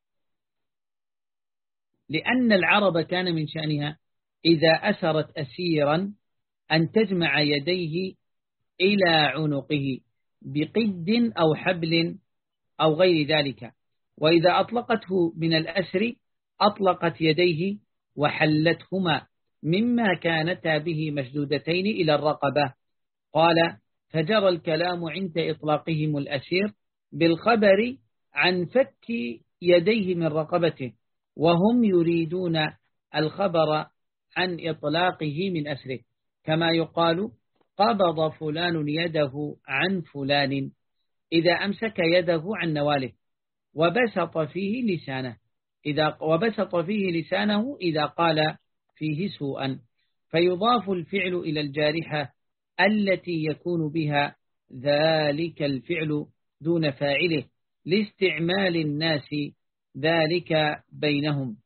لأن العرب كان من شأنها إذا أسرت أسيرا أن تجمع يديه إلى عنقه بقد أو حبل أو غير ذلك، وإذا أطلقته من الأسر أطلقت يديه وحلتهما مما كانتا به مشدودتين إلى الرقبة. قال فجرى الكلام عند إطلاقهم الأسير بالخبر عن فك يديه من رقبته، وهم يريدون الخبر عن إطلاقه من أسره، كما يقال قبض فلان يده عن فلان إذا أمسك يده عن نواله، وبسط فيه لسانه إذا وبسط فيه لسانه إذا قال فيه سوءا، فيضاف الفعل إلى الجارحة التي يكون بها ذلك الفعل دون فاعله لاستعمال الناس ذلك بينهم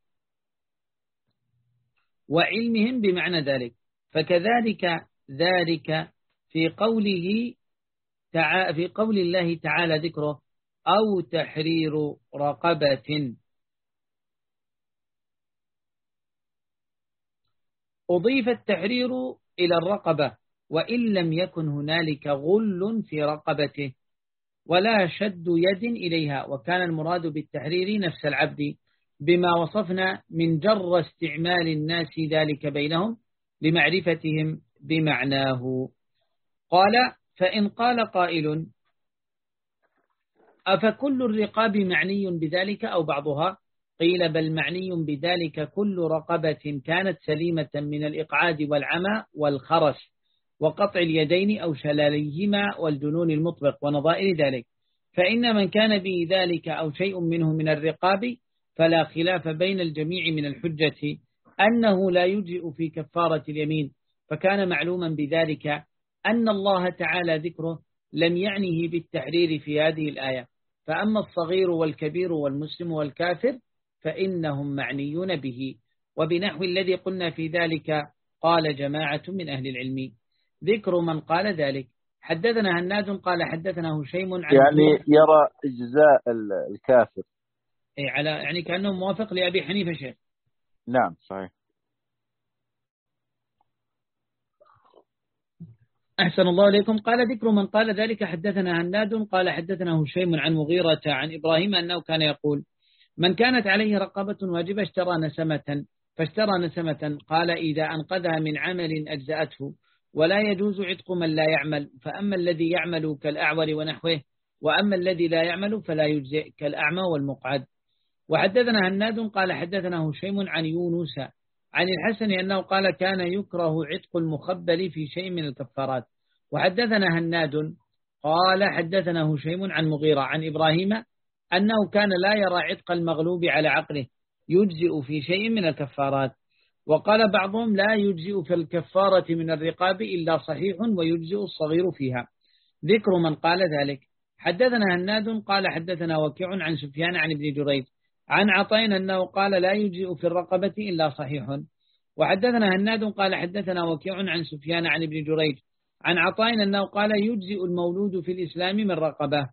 وعلمهم بمعنى ذلك، فكذلك ذلك في قوله تعالى في قول الله تعالى ذكره أو تحرير رقبة، أضيف التحرير إلى الرقبة وإن لم يكن هنالك غل في رقبته ولا شد يد إليها، وكان المراد بالتحرير نفس العبد بما وصفنا من جر استعمال الناس ذلك بينهم لمعرفتهم بمعناه. قال فإن قال قائل أفكل الرقاب معني بذلك أو بعضها؟ قيل بل معني بذلك كل رقبة كانت سليمة من الإقعاد والعمى والخرس وقطع اليدين أو شلاليهما والجنون المطبق ونظائر ذلك، فإن من كان به ذلك أو شيء منه من الرقاب فلا خلاف بين الجميع من الحجة أنه لا يجزئ في كفارة اليمين، فكان معلوما بذلك أن الله تعالى ذكره لم يعنيه بالتحرير في هذه الآية، فأما الصغير والكبير والمسلم والكافر فإنهم معنيون به. وبنحو الذي قلنا في ذلك قال جماعة من أهل العلم. ذكر من قال ذلك: حدثنا هناد قال حدثنا هشيم عن يعني يرى إجزاء الكافر، أي على يعني كأنه موافق لأبي حنيفة شيخ. نعم صحيح. أحسن الله إليكم. قال ذكر من قال ذلك: حدثنا هناد قال حدثنا هشيم عن مغيرة عن إبراهيم أنه كان يقول: من كانت عليه رقبة واجبة اشترى نسمة فاشترى نسمة، قال إذا أنقذها من عمل أجزأته، ولا يجوز عتق من لا يعمل، فأما الذي يعمل كالأعور ونحوه، وأما الذي لا يعمل فلا يجزئ كالأعمى والمقعد. وحدثنا هناد قال حدثنا هشيم عن يونس عن الحسن أنه قال كان يكره عتق المخبل في شيء من الكفارات. وحدثنا هناد قال حدثنا هشيم عن مغيرة عن إبراهيم أنه كان لا يرى عتق المغلوب على عقله يجزئ في شيء من الكفارات. وقال بعضهم لا يجزئ في الكفارة من الرقاب إلا صحيح ويجزئ الصغير فيها. ذكر من قال ذلك: حدثنا هناد قال حدثنا وكيع عن سفيان عن ابن جريج عن عطاء أنه قال لا يجزئ في الرقبة إلا صحيح. وحدثنا هناد قال حدثنا وكيع عن سفيان عن ابن جريج عن عطاء أنه قال يجزئ المولود في الإسلام من رقبة.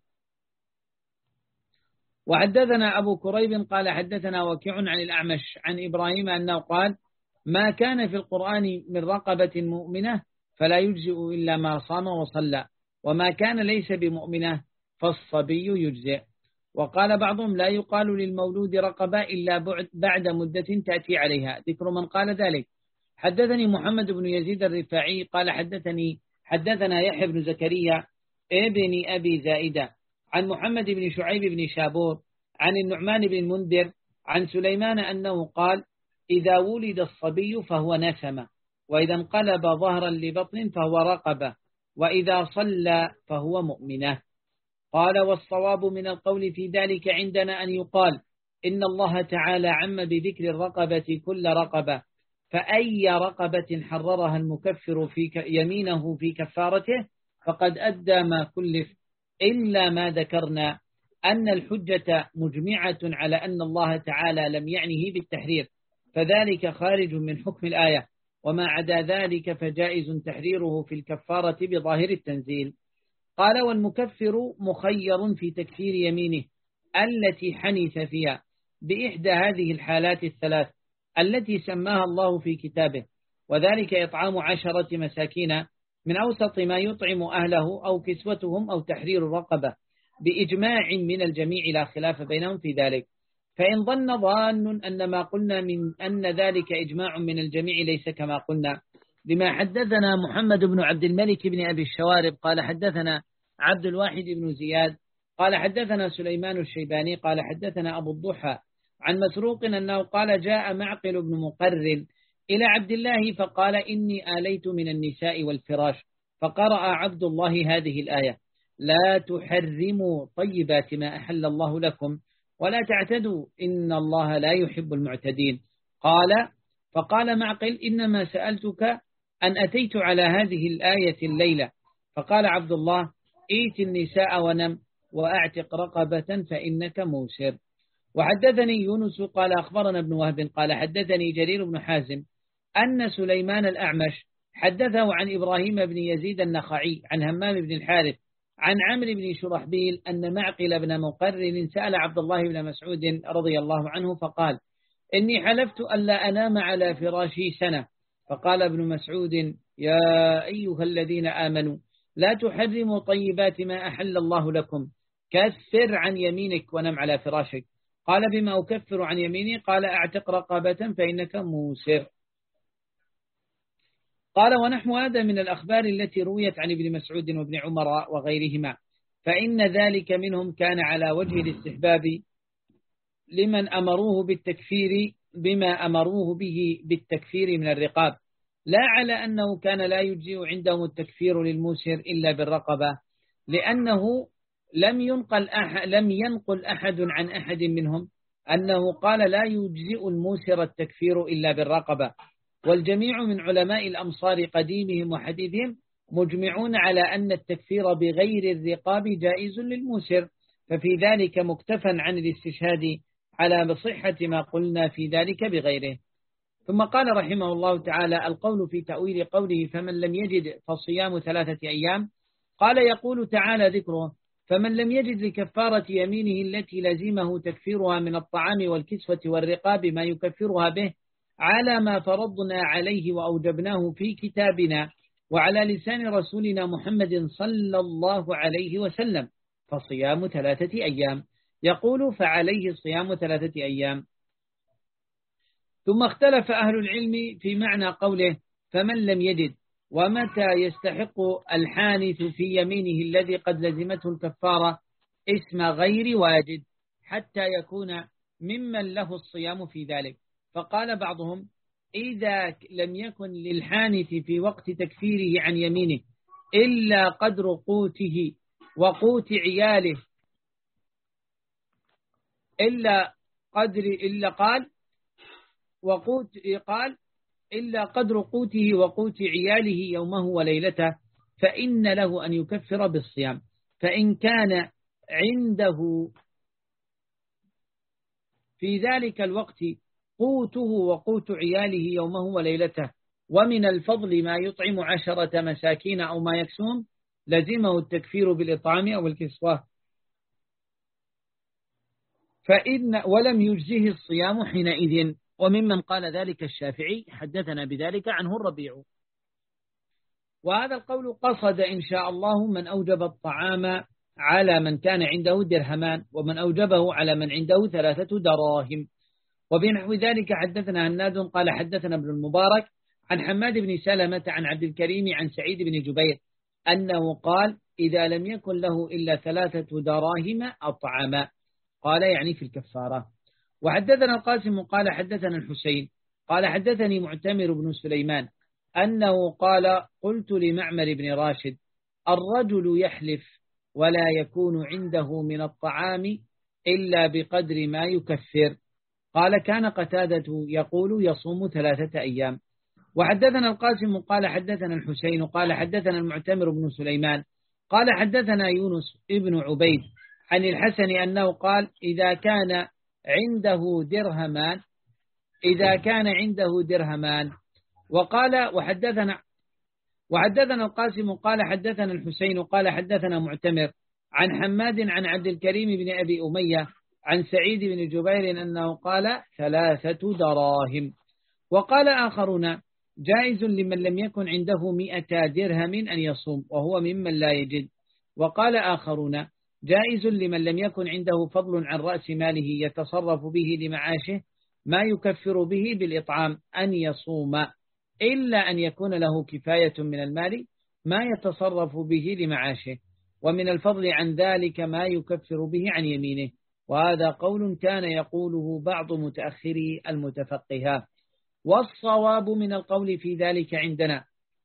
وحدثنا أبو كريب قال حدثنا وكيع عن الأعمش عن إبراهيم أنه قال ما كان في القرآن من رقبة مؤمنة فلا يجزئ إلا ما صام وصلى، وما كان ليس بمؤمنة فالصبي يجزئ. وقال بعضهم لا يقال للمولود رقبة إلا بعد مدة تأتي عليها. ذكر من قال ذلك: حدثني محمد بن يزيد الرفاعي قال حدثني حدثنا يحيى بن زكريا ابن أبي زائدة عن محمد بن شعيب بن شابور عن النعمان بن المنذر عن سليمان أنه قال إذا ولد الصبي فهو نسمة، وإذا انقلب ظهرا لبطن فهو رقبة، وإذا صلى فهو مؤمنة. قال والصواب من القول في ذلك عندنا أن يقال إن الله تعالى عم بذكر الرقبة كل رقبة، فأي رقبة حررها المكفر في يمينه في كفارته فقد أدى ما كلف، إلا ما ذكرنا أن الحجة مجمعة على أن الله تعالى لم يعنه بالتحرير، فذلك خارج من حكم الآية، وما عدا ذلك فجائز تحريره في الكفارة بظاهر التنزيل. قال والمكفر مخير في تكفير يمينه التي حنث فيها بإحدى هذه الحالات الثلاث التي سماها الله في كتابه، وذلك إطعام عشرة مساكين من أوسط ما يطعم أهله أو كسوتهم أو تحرير الرقبة، بإجماع من الجميع لا خلاف بينهم في ذلك. فإن ظن ظان أن ما قلنا من أن ذلك إجماع من الجميع ليس كما قلنا، لما حدثنا محمد بن عبد الملك بن أبي الشوارب قال حدثنا عبد الواحد بن زياد قال حدثنا سليمان الشيباني قال حدثنا أبو الضحى عن مسروق أنه قال جاء معقل بن مقرن إلى عبد الله فقال إني آليت من النساء والفراش، فقرأ عبد الله هذه الآية: لا تحرموا طيبات ما أحل الله لكم ولا تعتدوا إن الله لا يحب المعتدين. قال فقال معقل إنما سألتك أن أتيت على هذه الآية الليلة. فقال عبد الله إيت النساء ونم وأعتق رقبة فإنك موسر. وحدثني يونس قال أخبرنا ابن وهب قال حدثني جرير بن حازم أن سليمان الأعمش حدثه عن إبراهيم بن يزيد النخعي عن همام بن الحارث عن عمرو بن شرحبيل أن معقل بن مقرن سأل عبد الله بن مسعود رضي الله عنه فقال إني حلفت ألا أنام على فراشي سنة. فقال ابن مسعود يا أيها الذين آمنوا لا تحرموا طيبات ما أحل الله لكم، كفر عن يمينك ونم على فراشك. قال بما أكفر عن يميني؟ قال أعتق رقبة فإنك موسر. قال ونحو هذا من الأخبار التي رويت عن ابن مسعود وابن عمر وغيرهما، فإن ذلك منهم كان على وجه الاستحباب لمن أمروه بالتكفير بما أمروه به بالتكفير من الرقاب، لا على أنه كان لا يجزئ عندهم التكفير للموسر إلا بالرقبة، لأنه لم ينقل أحد لم ينقل أحد عن أحد منهم أنه قال لا يجزئ الموسر التكفير إلا بالرقبة. والجميع من علماء الأمصار قديمهم وحديثهم مجمعون على أن التكفير بغير الرقاب جائز للموسر، ففي ذلك مكتفى عن الاستشهاد على بصحة ما قلنا في ذلك بغيره. ثم قال رحمه الله تعالى: القول في تأويل قوله فمن لم يجد فصيام ثلاثة أيام. قال يقول تعالى ذكره: فمن لم يجد لكفارة يمينه التي لزمه تكفيرها من الطعام والكسوة والرقاب ما يكفرها به على ما فرضنا عليه وأوجبناه في كتابنا وعلى لسان رسولنا محمد صلى الله عليه وسلم، فصيام ثلاثة أيام. يقول: فعليه صيام ثلاثة أيام. ثم اختلف أهل العلم في معنى قوله فمن لم يجد، ومتى يستحق الحانث في يمينه الذي قد لزمته الكفارة اسم غير واجد حتى يكون ممن له الصيام في ذلك. فقال بعضهم: إذا لم يكن للحانث في وقت تكفيره عن يمينه إلا قدر قوته وقوت عياله إلا قدر إلا قال وقوت قال إلا قدر قوته وقوت عياله يومه وليلته، فإن له أن يكفر بالصيام. فإن كان عنده في ذلك الوقت قوته وقوت عياله يومه وليلته ومن الفضل ما يطعم عشرة مساكين أو ما يكسون، لزمه التكفير بالإطعام أو الكسوة، فإن ولم يجزه الصيام حينئذ. وممن قال ذلك الشافعي حدثنا بذلك عنه الربيع. وهذا القول قصد إن شاء الله من أوجب الطعام على من كان عنده درهمان، ومن أوجبه على من عنده ثلاثة دراهم. وبنحو ذلك حدثنا هناد قال حدثنا ابن المبارك عن حماد بن سلمة عن عبد الكريم عن سعيد بن جبير أنه قال: إذا لم يكن له إلا ثلاثة دراهم أطعم. قال يعني في الكفارة. وحدثنا القاسم قال حدثنا الحسين قال حدثني معتمر بن سليمان أنه قال: قلت لمعمر بن راشد: الرجل يحلف ولا يكون عنده من الطعام إلا بقدر ما يكفر. قال: كان قتادة يقول يصوم ثلاثة أيام. وحدثنا القاسم قال حدثنا الحسين قال حدثنا المعتمر بن سليمان قال حدثنا يونس ابن عبيد عن الحسن أنه قال: إذا كان عنده درهمان إذا كان عنده درهمان وقال وحدثنا وحدثنا القاسم قال حدثنا الحسين قال حدثنا معتمر عن حماد عن عبد الكريم بن أبي أمية عن سعيد بن جبير أنه قال: ثلاثة دراهم. وقال آخرون: جائز لمن لم يكن عنده مئة درهم أن يصوم وهو ممن لا يجد. وقال آخرون: جائز لمن لم يكن عنده فضل عن رأس ماله يتصرف به لمعاشه ما يكفر به بالإطعام أن يصوم، إلا أن يكون له كفاية من المال ما يتصرف به لمعاشه، ومن الفضل عن ذلك ما يكفر به عن يمينه. وهذا قول كان يقوله بعض متأخري المتفقهة. والصواب من القول في ذلك عندنا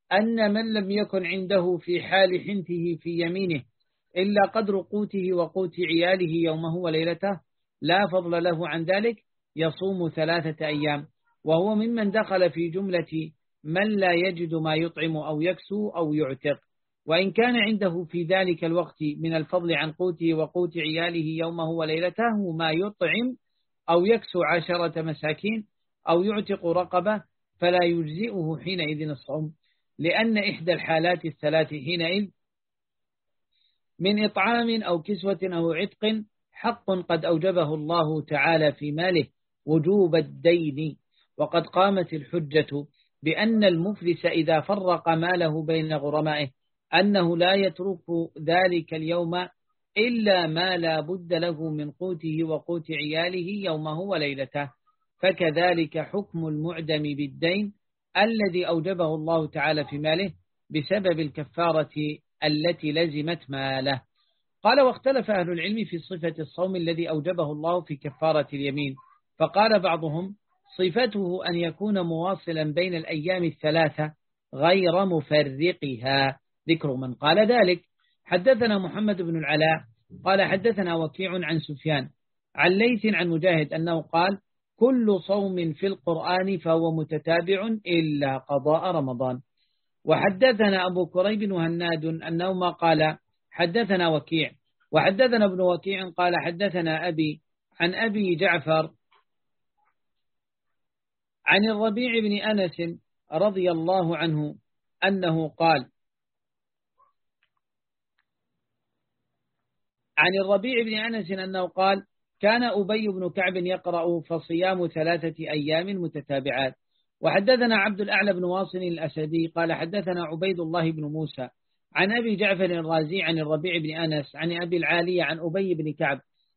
أن من لم يكن عنده في حال حنثه في يمينه إلا قدر قوته وقوت عياله يومه وليلته لا فضل له عن ذلك يصوم ثلاثة أيام، وهو ممن دخل في جملة من لا يجد ما يطعم أو يكسو أو يعتق. وإن كان عنده في ذلك الوقت من الفضل عن قوته وقوت عياله يومه وليلته ما يطعم أو يكسو عشرة مساكين أو يعتق رقبة، فلا يجزئه حينئذ الصوم، لأن إحدى الحالات الثلاث حينئذ من إطعام أو كسوة أو عتق حق قد أوجبه الله تعالى في ماله وجوب الدين. وقد قامت الحجة بأن المفلس إذا فرق ماله بين غرمائه أنه لا يترك ذلك اليوم إلا ما لا بد له من قوته وقوت عياله يومه وليلته. فكذلك حكم المعدم بالدين الذي أوجبه الله تعالى في ماله بسبب الكفارة التي لزمت ماله. قال واختلف أهل العلم في صفة الصوم الذي أوجبه الله في كفارة اليمين، فقال بعضهم صفته أن يكون مواصلا بين الأيام الثلاثة غير مفرقها، ذكر من قال ذلك. حدثنا محمد بن العلاء قال حدثنا وكيع عن سفيان عن ليث عن مجاهد أنه قال كل صوم في القرآن فهو متتابع إلا قضاء رمضان. وحدثنا أبو كريب وهناد أنهما قال حدثنا وكيع وحدثنا ابن وكيع قال حدثنا أبي عن أبي جعفر عن الربيع بن أنس رضي الله عنه أنه قال عن الربيع بن أنس أنه قال كان أبي بن كعب يقرأ فصيام ثلاثة أيام متتابعات. وحدثنا عبد الأعلى بن واصل الأسدي قال حدثنا عبيد الله بن موسى عن أبي جعفر الرازي عن الربيع بن أنس عن أبي العالية عن أبي بن كعب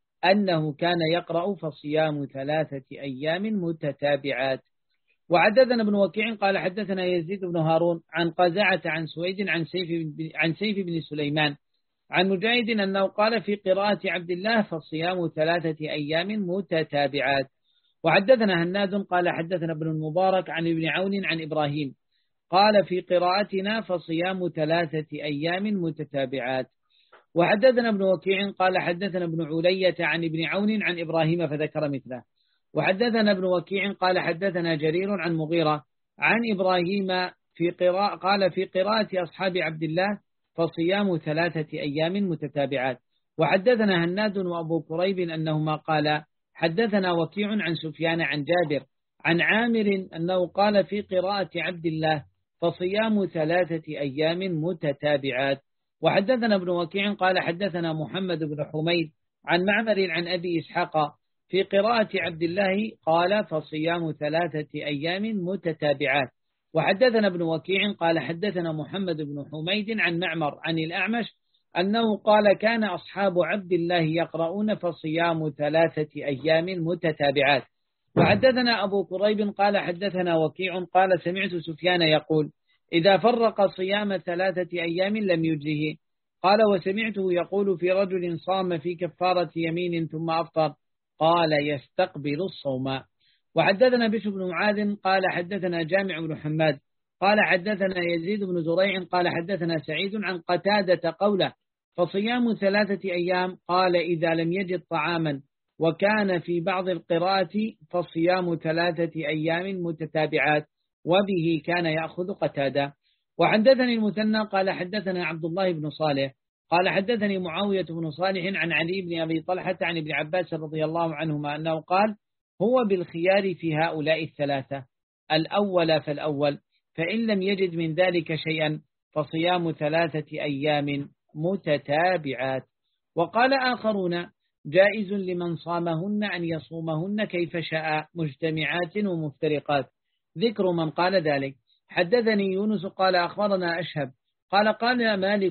أنه كان يقرأ فصيام ثلاثة أيام متتابعات. وحدثنا ابن وكيع قال حدثنا يزيد بن هارون عن قزعة عن سويد عن سيف بن, عن سيف بن سليمان عن مجاهد أنه قال في قراءة عبد الله فصيام ثلاثة أيام متتابعات. وحدثنا هناد قال حدثنا ابن المبارك عن ابن عون عن إبراهيم قال في قراءتنا فصيام ثلاثة أيام متتابعات. وحدثنا ابن وكيع قال حدثنا ابن علية عن ابن عون عن إبراهيم فذكر مثله. وحدثنا ابن وكيع قال حدثنا جرير عن مغيرة عن إبراهيم في قراءة قال في قراءة أصحاب عبد الله فصيام ثلاثة أيام متتابعات. وحدثنا هناد وأبو كريب أنهما قال حدثنا وكيع عن سفيان عن جابر عن عامر أنه قال في قراءة عبد الله فصيام ثلاثة أيام متتابعات. وحدثنا ابن وكيع قال حدثنا محمد بن حميد عن معمر عن أبي إسحاق في قراءة عبد الله قال فصيام ثلاثة أيام متتابعات. وحدثنا ابن وكيع قال حدثنا محمد بن حميد عن معمر عن الأعمش أنه قال كان أصحاب عبد الله يقرؤون فصيام ثلاثة أيام متتابعات. وحدثنا أبو كريب قال حدثنا وكيع قال سمعت سفيان يقول إذا فرق صيام ثلاثة أيام لم يجزه. قال وسمعته يقول في رجل صام في كفارة يمين ثم أفطر قال يستقبل الصوم. وحدثنا بشر بن معاذ قال حدثنا جامع بن حماد قال حدثنا يزيد بن زريع قال حدثنا سعيد عن قتادة قوله فصيام ثلاثة أيام قال إذا لم يجد طعاما. وكان في بعض القراءة فصيام ثلاثة أيام متتابعات وبه كان يأخذ قتادة. وحدثني المثنى قال حدثنا عبد الله بن صالح قال حدثني معاوية بن صالح عن علي بن أبي طلحة عن ابن عباس رضي الله عنهما أنه قال هو بالخيار في هؤلاء الثلاثة الأول فالأول فإن لم يجد من ذلك شيئا فصيام ثلاثة أيام متتابعات. وقال آخرون جائز لمن صامهن أن يصومهن كيف شاء مجتمعات ومفترقات، ذكر من قال ذلك. حدثني يونس قال أخبرنا أشهب قال قال مالك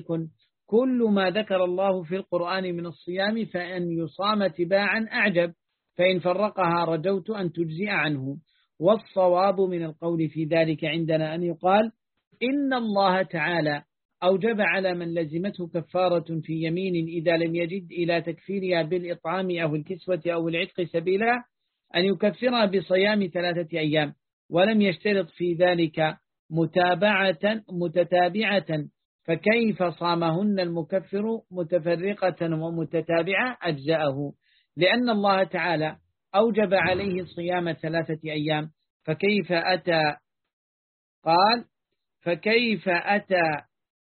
كل ما ذكر الله في القرآن من الصيام فأن يصام تباعا أعجب فإن فرقها رجوت أن تجزئ عنه. والصواب من القول في ذلك عندنا أن يقال إن الله تعالى أوجب على من لزمته كفارة في يمين إذا لم يجد إلى تكفيرها بالإطعام أو الكسوة أو العتق سبيلا أن يكفرها بصيام ثلاثة أيام ولم يشترط في ذلك متابعة متتابعة فكيف صامهن المكفر متفرقة ومتتابعة أجزأه لأن الله تعالى أوجب عليه صيام ثلاثة أيام فكيف أتى قال فكيف أتى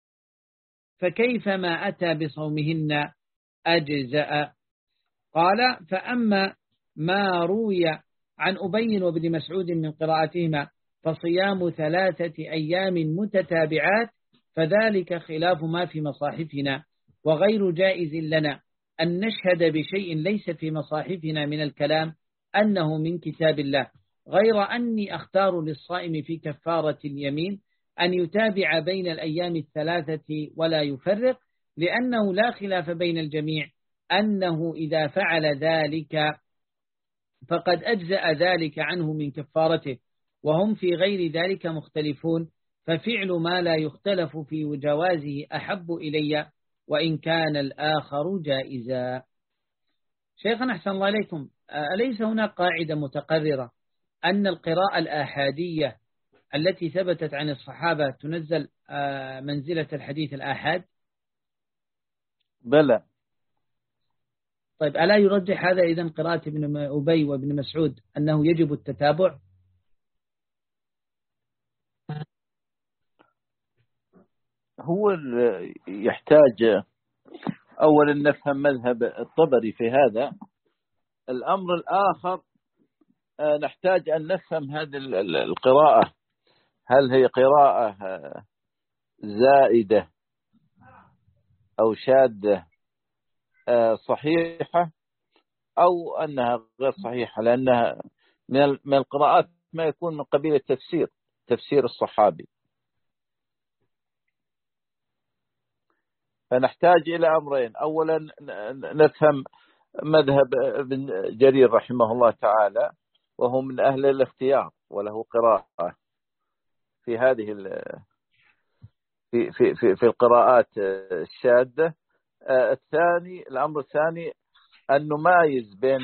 فكيف ما أتى بصومهن أجزأ. قال فأما ما روي عن أبي وابن مسعود من قراءتهما فصيام ثلاثة أيام متتابعات فذلك خلاف ما في مصاحفنا وغير جائز لنا أن نشهد بشيء ليس في مصاحفنا من الكلام أنه من كتاب الله، غير أني أختار للصائم في كفارة اليمين أن يتابع بين الأيام الثلاثة ولا يفرق، لأنه لا خلاف بين الجميع أنه إذا فعل ذلك فقد أجزأ ذلك عنه من كفارته، وهم في غير ذلك مختلفون، ففعل ما لا يختلف في جوازه أحب إلي وإن كان الآخر جائزا. شيخنا أحسن الله عليكم، أليس هناك قاعدة متقررة أن القراءة الآحادية التي ثبتت عن الصحابة تنزل منزلة الحديث الآحاد؟ بلى. طيب ألا يرجح هذا إذن قراءة ابن أبي وابن مسعود أنه يجب التتابع؟ هو يحتاج أولا نفهم مذهب الطبري في هذا. الأمر الآخر نحتاج أن نفهم هذه القراءة، هل هي قراءة زائدة أو شاذة صحيحة أو أنها غير صحيحة، لأنها من القراءات ما يكون من قبيل التفسير، تفسير الصحابي. فنحتاج إلى أمرين، أولا نفهم مذهب ابن جرير رحمه الله تعالى، وهو من أهل الاختيار وله قراءة في هذه في في في, في القراءات الشاذة. الثاني الأمر الثاني أن نمايز بين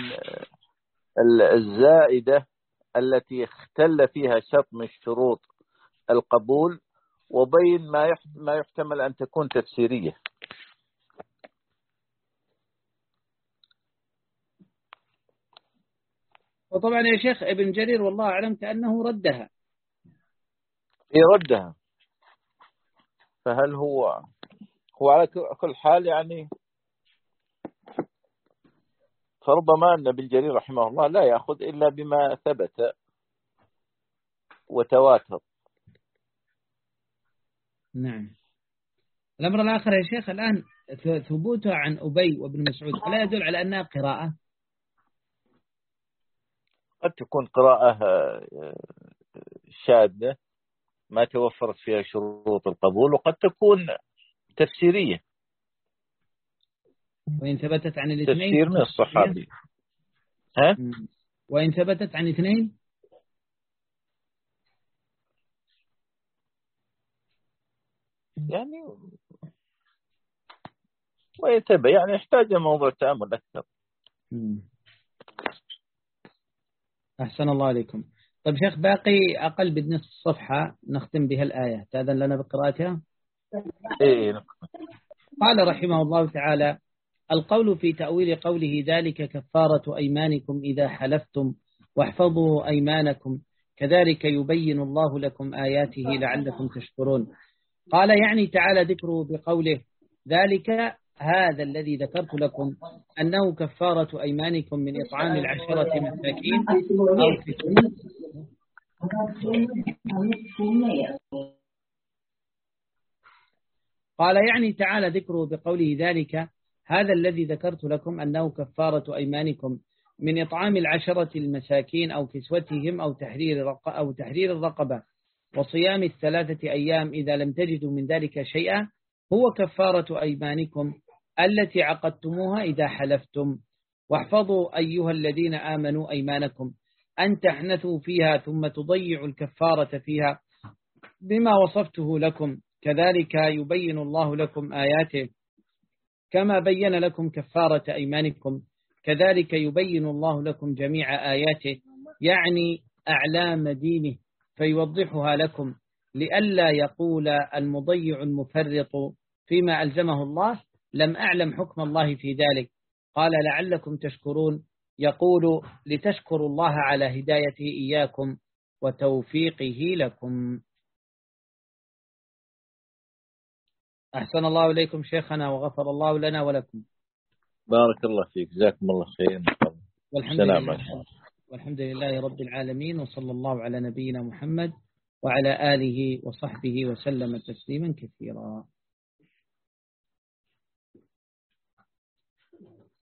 الزائدة التي اختل فيها شرط من شروط القبول وبين ما ما يحتمل أن تكون تفسيرية. وطبعا يا شيخ ابن جرير والله أعلم كأنه ردها. يردها. فهل هو هو على كل حال يعني، فربما أن ابن جرير رحمه الله لا يأخذ إلا بما ثبت وتواتر. نعم. الأمر الآخر يا شيخ الآن ثبوتها عن أبي وابن مسعود ألا يدل على أنها قراءة؟ قد تكون قراءة شاذة ما توفرت فيها شروط القبول، وقد تكون تفسيرية، وإن ثبتت عن الاثنين تفسير من الصحابي. ها؟ وإن ثبتت عن اثنين يعني ويتبع، يعني يحتاج موضوع تأمل أكثر. أحسن الله عليكم. طيب شيخ باقي أقل بنصف الصفحة نختم بها الآية، تأذن لنا بقراءتها؟ إيه. قال رحمه الله تعالى: القول في تأويل قوله ذلك كفارة أيمانكم إذا حلفتم واحفظوا أيمانكم كذلك يبين الله لكم آياته لعلكم تشكرون. قال يعني تعالى ذكره بقوله ذلك هذا الذي ذكرت لكم أنه كفارة أيمانكم من إطعام العشرة مساكين أو كسوتهم. قال يعني تعالى ذكره بقوله ذلك هذا الذي ذكرت لكم أنه كفارة أيمانكم من إطعام العشرة المساكين أو كسوتهم أو تحرير أو تحرير الرقبة وصيام الثلاثة أيام إذا لم تجدوا من ذلك شيئا هو كفارة أيمانكم التي عقدتموها إذا حلفتم. واحفظوا أيها الذين آمنوا أيمانكم أن تحنثوا فيها ثم تضيعوا الكفارة فيها بما وصفته لكم كذلك يبين الله لكم آياته كما بين لكم كفارة أيمانكم كذلك يبين الله لكم جميع آياته، يعني أعلام دينه فيوضحها لكم لئلا يقول المضيع المفرط فيما ألزمه الله لم أعلم حكم الله في ذلك. قال لعلكم تشكرون، يقول لتشكروا الله على هدايته إياكم وتوفيقه لكم. أحسن الله إليكم شيخنا وغفر الله لنا ولكم. بارك الله فيك، جزاكم الله خير. والحمد لله والحمد لله رب العالمين، وصلى الله على نبينا محمد وعلى آله وصحبه وسلم تسليما كثيرا.